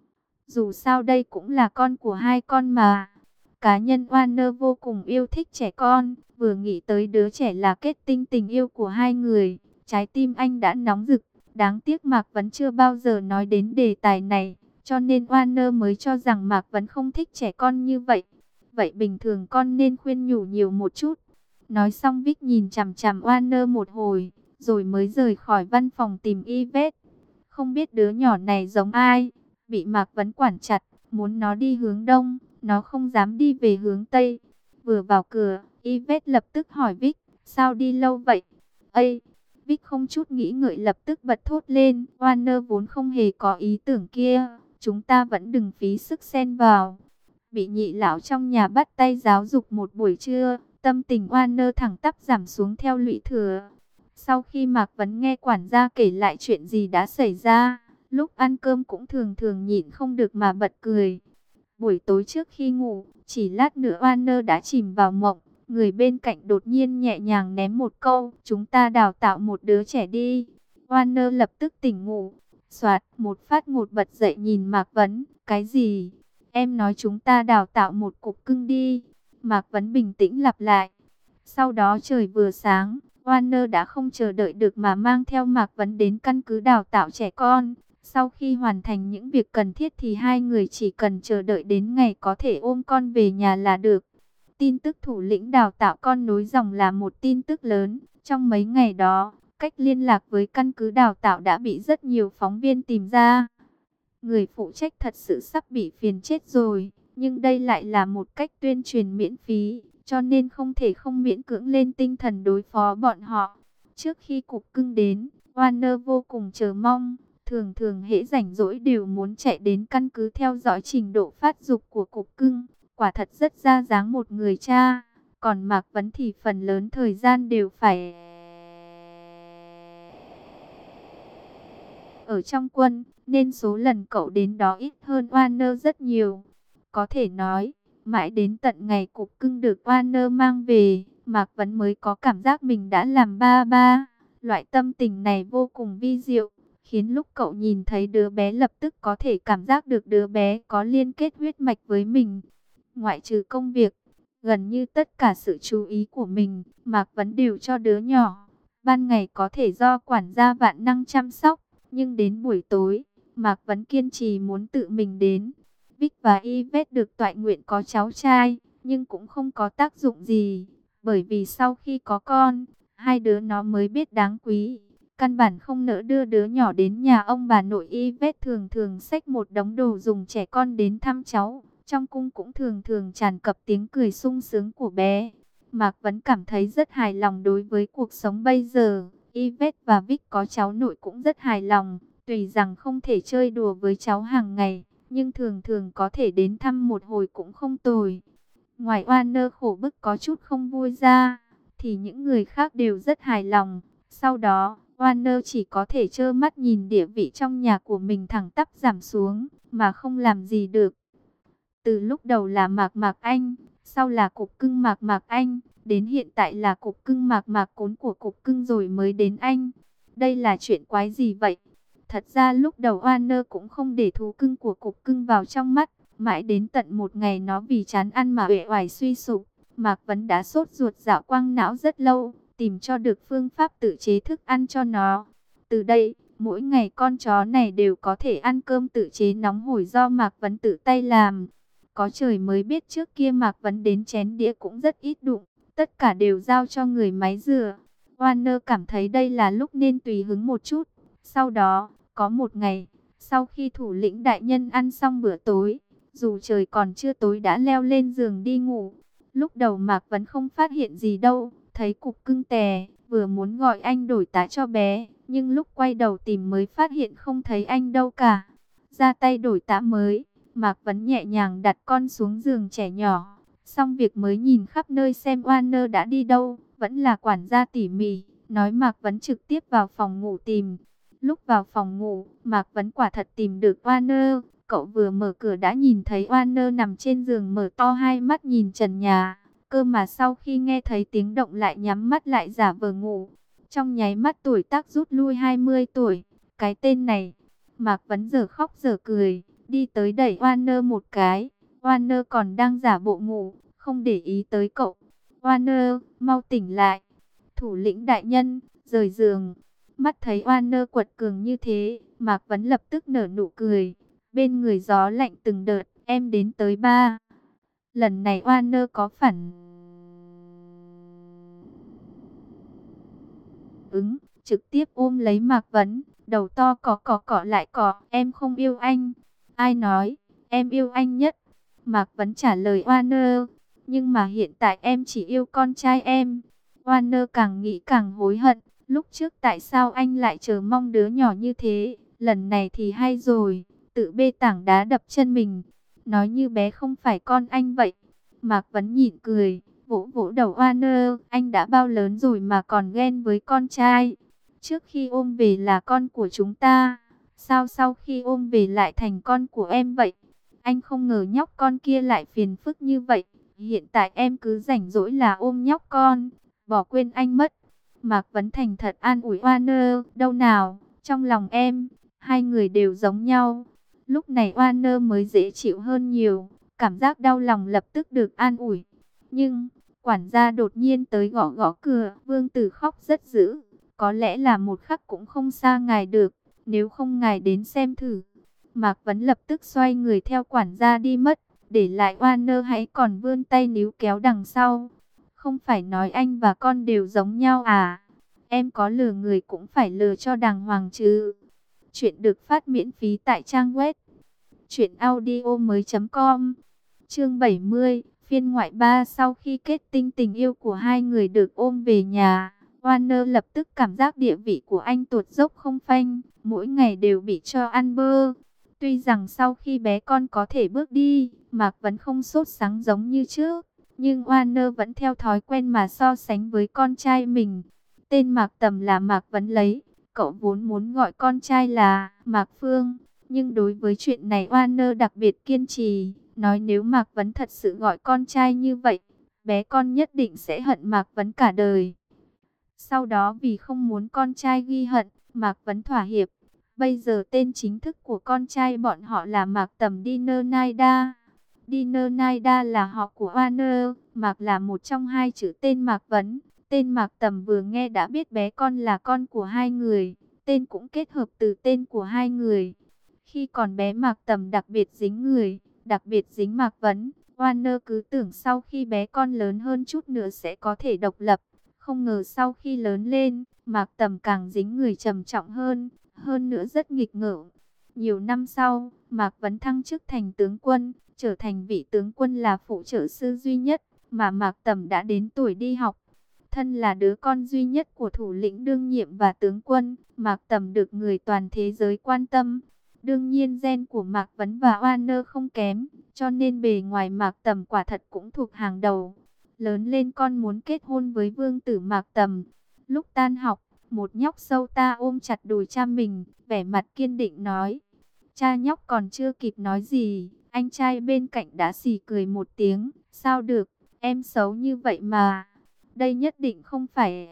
A: Dù sao đây cũng là con của hai con mà. Cá nhân Warner vô cùng yêu thích trẻ con, vừa nghĩ tới đứa trẻ là kết tinh tình yêu của hai người, trái tim anh đã nóng rực. Đáng tiếc Mạc Vấn chưa bao giờ nói đến đề tài này, cho nên Warner mới cho rằng Mạc Vấn không thích trẻ con như vậy. Vậy bình thường con nên khuyên nhủ nhiều một chút. Nói xong Vic nhìn chằm chằm Warner một hồi, rồi mới rời khỏi văn phòng tìm Yvette. Không biết đứa nhỏ này giống ai, bị Mạc Vấn quản chặt, muốn nó đi hướng đông, nó không dám đi về hướng tây. Vừa vào cửa, Yvette lập tức hỏi Vic, sao đi lâu vậy? Ây! Vic không chút nghĩ ngợi lập tức bật thốt lên, Warner vốn không hề có ý tưởng kia, chúng ta vẫn đừng phí sức xen vào. Bị nhị lão trong nhà bắt tay giáo dục một buổi trưa, tâm tình Warner thẳng tắp giảm xuống theo lũy thừa. Sau khi Mạc Vấn nghe quản gia kể lại chuyện gì đã xảy ra, lúc ăn cơm cũng thường thường nhịn không được mà bật cười. Buổi tối trước khi ngủ, chỉ lát nữa Warner đã chìm vào mộng. Người bên cạnh đột nhiên nhẹ nhàng ném một câu, chúng ta đào tạo một đứa trẻ đi. Warner lập tức tỉnh ngủ. Soạt, một phát ngột bật dậy nhìn Mạc Vấn, cái gì? Em nói chúng ta đào tạo một cục cưng đi. Mạc Vấn bình tĩnh lặp lại. Sau đó trời vừa sáng, Warner đã không chờ đợi được mà mang theo Mạc Vấn đến căn cứ đào tạo trẻ con. Sau khi hoàn thành những việc cần thiết thì hai người chỉ cần chờ đợi đến ngày có thể ôm con về nhà là được. Tin tức thủ lĩnh đào tạo con nối dòng là một tin tức lớn. Trong mấy ngày đó, cách liên lạc với căn cứ đào tạo đã bị rất nhiều phóng viên tìm ra. Người phụ trách thật sự sắp bị phiền chết rồi, nhưng đây lại là một cách tuyên truyền miễn phí, cho nên không thể không miễn cưỡng lên tinh thần đối phó bọn họ. Trước khi cục cưng đến, Warner vô cùng chờ mong, thường thường hễ rảnh rỗi đều muốn chạy đến căn cứ theo dõi trình độ phát dục của cục cưng. Quả thật rất ra dáng một người cha, còn Mạc Vấn thì phần lớn thời gian đều phải ở trong quân, nên số lần cậu đến đó ít hơn Warner rất nhiều. Có thể nói, mãi đến tận ngày cục cưng được Warner mang về, Mạc Vấn mới có cảm giác mình đã làm ba ba. Loại tâm tình này vô cùng vi diệu, khiến lúc cậu nhìn thấy đứa bé lập tức có thể cảm giác được đứa bé có liên kết huyết mạch với mình. Ngoại trừ công việc, gần như tất cả sự chú ý của mình, Mạc Vấn đều cho đứa nhỏ. Ban ngày có thể do quản gia vạn năng chăm sóc, nhưng đến buổi tối, Mạc Vấn kiên trì muốn tự mình đến. Vic và Yvette được toại nguyện có cháu trai, nhưng cũng không có tác dụng gì. Bởi vì sau khi có con, hai đứa nó mới biết đáng quý. Căn bản không nỡ đưa đứa nhỏ đến nhà ông bà nội. Yvette thường thường xách một đống đồ dùng trẻ con đến thăm cháu. Trong cung cũng thường thường tràn cập tiếng cười sung sướng của bé. Mạc Vấn cảm thấy rất hài lòng đối với cuộc sống bây giờ. Yvette và Vic có cháu nội cũng rất hài lòng. Tuy rằng không thể chơi đùa với cháu hàng ngày, nhưng thường thường có thể đến thăm một hồi cũng không tồi. Ngoài Warner khổ bức có chút không vui ra, thì những người khác đều rất hài lòng. Sau đó, Warner chỉ có thể trơ mắt nhìn địa vị trong nhà của mình thẳng tắp giảm xuống, mà không làm gì được. Từ lúc đầu là Mạc Mạc Anh, sau là cục cưng Mạc Mạc Anh, đến hiện tại là cục cưng Mạc Mạc Cốn của cục cưng rồi mới đến anh. Đây là chuyện quái gì vậy? Thật ra lúc đầu Warner cũng không để thú cưng của cục cưng vào trong mắt. Mãi đến tận một ngày nó vì chán ăn mà uể oải suy sụp. Mạc Vấn đã sốt ruột dạo quang não rất lâu, tìm cho được phương pháp tự chế thức ăn cho nó. Từ đây, mỗi ngày con chó này đều có thể ăn cơm tự chế nóng hổi do Mạc Vấn tự tay làm. Có trời mới biết trước kia Mạc Vấn đến chén đĩa cũng rất ít đụng, tất cả đều giao cho người máy rửa. Warner cảm thấy đây là lúc nên tùy hứng một chút. Sau đó, có một ngày, sau khi thủ lĩnh đại nhân ăn xong bữa tối, dù trời còn chưa tối đã leo lên giường đi ngủ. Lúc đầu Mạc Vấn không phát hiện gì đâu, thấy cục cưng tè, vừa muốn gọi anh đổi tá cho bé, nhưng lúc quay đầu tìm mới phát hiện không thấy anh đâu cả. Ra tay đổi tá mới, Mạc Vấn nhẹ nhàng đặt con xuống giường trẻ nhỏ, xong việc mới nhìn khắp nơi xem Warner đã đi đâu, vẫn là quản gia tỉ mỉ, nói Mạc Vấn trực tiếp vào phòng ngủ tìm. Lúc vào phòng ngủ, Mạc Vấn quả thật tìm được Warner. Cậu vừa mở cửa đã nhìn thấy Warner nằm trên giường mở to hai mắt nhìn trần nhà. Cơ mà sau khi nghe thấy tiếng động lại nhắm mắt lại giả vờ ngủ. Trong nháy mắt tuổi tác rút lui 20 tuổi. cái tên này. Mạc Vấn giờ khóc giờ cười, đi tới đẩy Warner một cái. Warner còn đang giả bộ ngủ, không để ý tới cậu. Warner, mau tỉnh lại. Thủ lĩnh đại nhân, rời giường. Mắt thấy Warner quật cường như thế, Mạc Vấn lập tức nở nụ cười. Bên người gió lạnh từng đợt, em đến tới 3. Lần này Warner có phản ứng, trực tiếp ôm lấy Mạc Vấn, đầu to cọ lại cọ, em không yêu anh. Ai nói, em yêu anh nhất. Mạc Vấn trả lời Warner, nhưng mà hiện tại em chỉ yêu con trai em. Warner càng nghĩ càng hối hận, lúc trước tại sao anh lại chờ mong đứa nhỏ như thế, lần này thì hay rồi, tự bê tảng đá đập chân mình, nói như bé không phải con anh vậy. Mạc Vấn nhịn cười, vỗ vỗ đầu Warner, anh đã bao lớn rồi mà còn ghen với con trai. Trước khi ôm về là con của chúng ta, sao sau khi ôm về lại thành con của em vậy? Anh không ngờ nhóc con kia lại phiền phức như vậy. Hiện tại em cứ rảnh rỗi là ôm nhóc con, bỏ quên anh mất. Mạc Vấn thành thật an ủi Warner, đâu nào, trong lòng em, hai người đều giống nhau. Lúc này Warner mới dễ chịu hơn nhiều, cảm giác đau lòng lập tức được an ủi. Nhưng, quản gia đột nhiên tới gõ gõ cửa, Vương Tử khóc rất dữ. Có lẽ là một khắc cũng không xa ngài được, nếu không ngài đến xem thử. Mạc Vấn lập tức xoay người theo quản gia đi mất, để lại Warner hãy còn vươn tay níu kéo đằng sau. Không phải nói anh và con đều giống nhau à? Em có lừa người cũng phải lừa cho đàng hoàng chứ. Chuyện được phát miễn phí tại trang web truyệnaudiomoi.com. Chương 70, phiên ngoại 3. Sau khi kết tinh tình yêu của hai người được ôm về nhà, Warner lập tức cảm giác địa vị của anh tụt dốc không phanh, mỗi ngày đều bị cho ăn bơ. Tuy rằng sau khi bé con có thể bước đi, Mạc Vấn không sốt sắng giống như trước, nhưng Warner vẫn theo thói quen mà so sánh với con trai mình. Tên Mạc Tầm là Mạc Vấn lấy, cậu vốn muốn gọi con trai là Mạc Phương, nhưng đối với chuyện này Warner đặc biệt kiên trì, nói nếu Mạc Vấn thật sự gọi con trai như vậy, bé con nhất định sẽ hận Mạc Vấn cả đời. Sau đó vì không muốn con trai ghi hận, Mạc Vấn thỏa hiệp. Bây giờ tên chính thức của con trai bọn họ là Mạc Tầm Dinner Naida. Dinner Naida là họ của Warner, Mạc là một trong hai chữ tên Mạc Vấn. Tên Mạc Tầm vừa nghe đã biết bé con là con của hai người, tên cũng kết hợp từ tên của hai người. Khi còn bé Mạc Tầm đặc biệt dính người, đặc biệt dính Mạc Vấn. Warner cứ tưởng sau khi bé con lớn hơn chút nữa sẽ có thể độc lập. Không ngờ sau khi lớn lên, Mạc Tầm càng dính người trầm trọng hơn nữa rất nghịch ngợm. Nhiều năm sau, Mạc Vấn thăng chức thành tướng quân, trở thành vị tướng quân là phụ trợ sư duy nhất, mà Mạc Tầm đã đến tuổi đi học. Thân là đứa con duy nhất của thủ lĩnh đương nhiệm và tướng quân, Mạc Tầm được người toàn thế giới quan tâm. Đương nhiên gen của Mạc Vấn và Warner không kém, cho nên bề ngoài Mạc Tầm quả thật cũng thuộc hàng đầu. Lớn lên con muốn kết hôn với vương tử Mạc Tầm. Lúc tan học, một nhóc sâu ta ôm chặt đùi cha mình, vẻ mặt kiên định nói. Cha nhóc còn chưa kịp nói gì, anh trai bên cạnh đã xì cười một tiếng. Sao được, em xấu như vậy mà. Đây nhất định không phải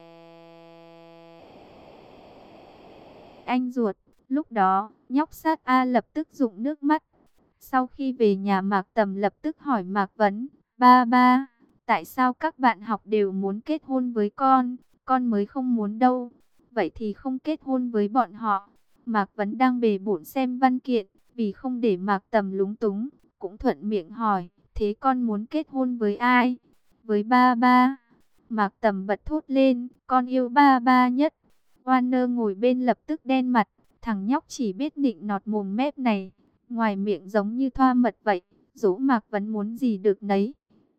A: anh ruột. Lúc đó, nhóc sát A lập tức rụng nước mắt. Sau khi về nhà Mạc Tầm lập tức hỏi Mạc Vấn, ba, tại sao các bạn học đều muốn kết hôn với con mới không muốn đâu. Vậy thì không kết hôn với bọn họ. Mạc Vấn đang bề bộn xem văn kiện, vì không để Mạc Tầm lúng túng, cũng thuận miệng hỏi, thế con muốn kết hôn với ai? Với ba. Mạc Tầm bật thốt lên, con yêu ba nhất. Warner ngồi bên lập tức đen mặt, thằng nhóc chỉ biết nịnh nọt mồm mép này, ngoài miệng giống như thoa mật vậy, dỗ Mạc Vấn muốn gì được nấy.